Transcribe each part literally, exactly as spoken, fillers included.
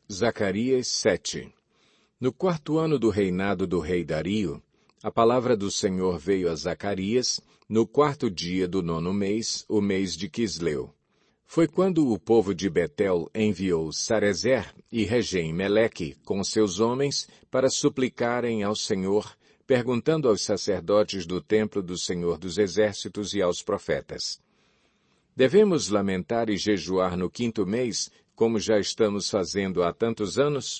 Zacarias sete. No quarto ano do reinado do rei Dario, a palavra do Senhor veio a Zacarias, no quarto dia do nono mês, o mês de Quisleu. Foi quando o povo de Betel enviou Sarezer e Regem-Meleque com seus homens para suplicarem ao Senhor, perguntando aos sacerdotes do templo do Senhor dos Exércitos e aos profetas: devemos lamentar e jejuar no quinto mês, como já estamos fazendo há tantos anos?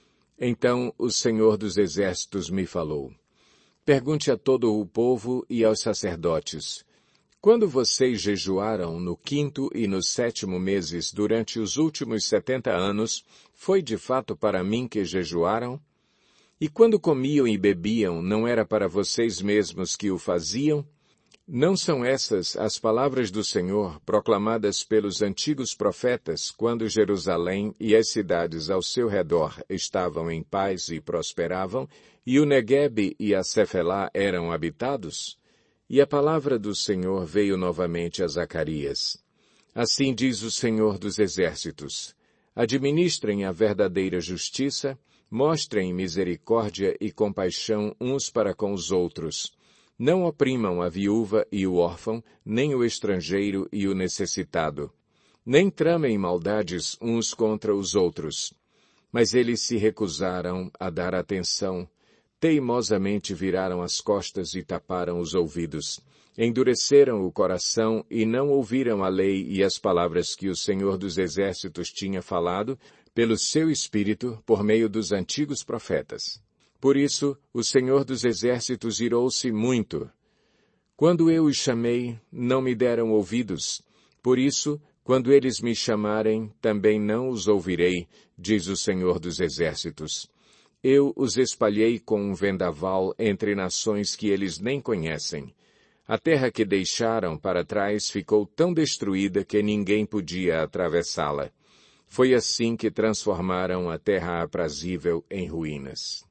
Então o Senhor dos Exércitos me falou: pergunte a todo o povo e aos sacerdotes: quando vocês jejuaram no quinto e no sétimo meses durante os últimos setenta anos, foi de fato para mim que jejuaram? E quando comiam e bebiam, não era para vocês mesmos que o faziam? Não são essas as palavras do Senhor proclamadas pelos antigos profetas quando Jerusalém e as cidades ao seu redor estavam em paz e prosperavam, e o Neguebe e a Cefelá eram habitados? E a palavra do Senhor veio novamente a Zacarias: assim diz o Senhor dos Exércitos: administrem a verdadeira justiça, mostrem misericórdia e compaixão uns para com os outros. Não oprimam a viúva e o órfão, nem o estrangeiro e o necessitado. Nem tramem maldades uns contra os outros. Mas eles se recusaram a dar atenção, teimosamente viraram as costas e taparam os ouvidos. Endureceram o coração e não ouviram a lei e as palavras que o Senhor dos Exércitos tinha falado, pelo seu Espírito, por meio dos antigos profetas. Por isso, o Senhor dos Exércitos irou-se muito. Quando eu os chamei, não me deram ouvidos. Por isso, quando eles me chamarem, também não os ouvirei, diz o Senhor dos Exércitos. Eu os espalhei com um vendaval entre nações que eles nem conhecem. A terra que deixaram para trás ficou tão destruída que ninguém podia atravessá-la. Foi assim que transformaram a terra aprazível em ruínas.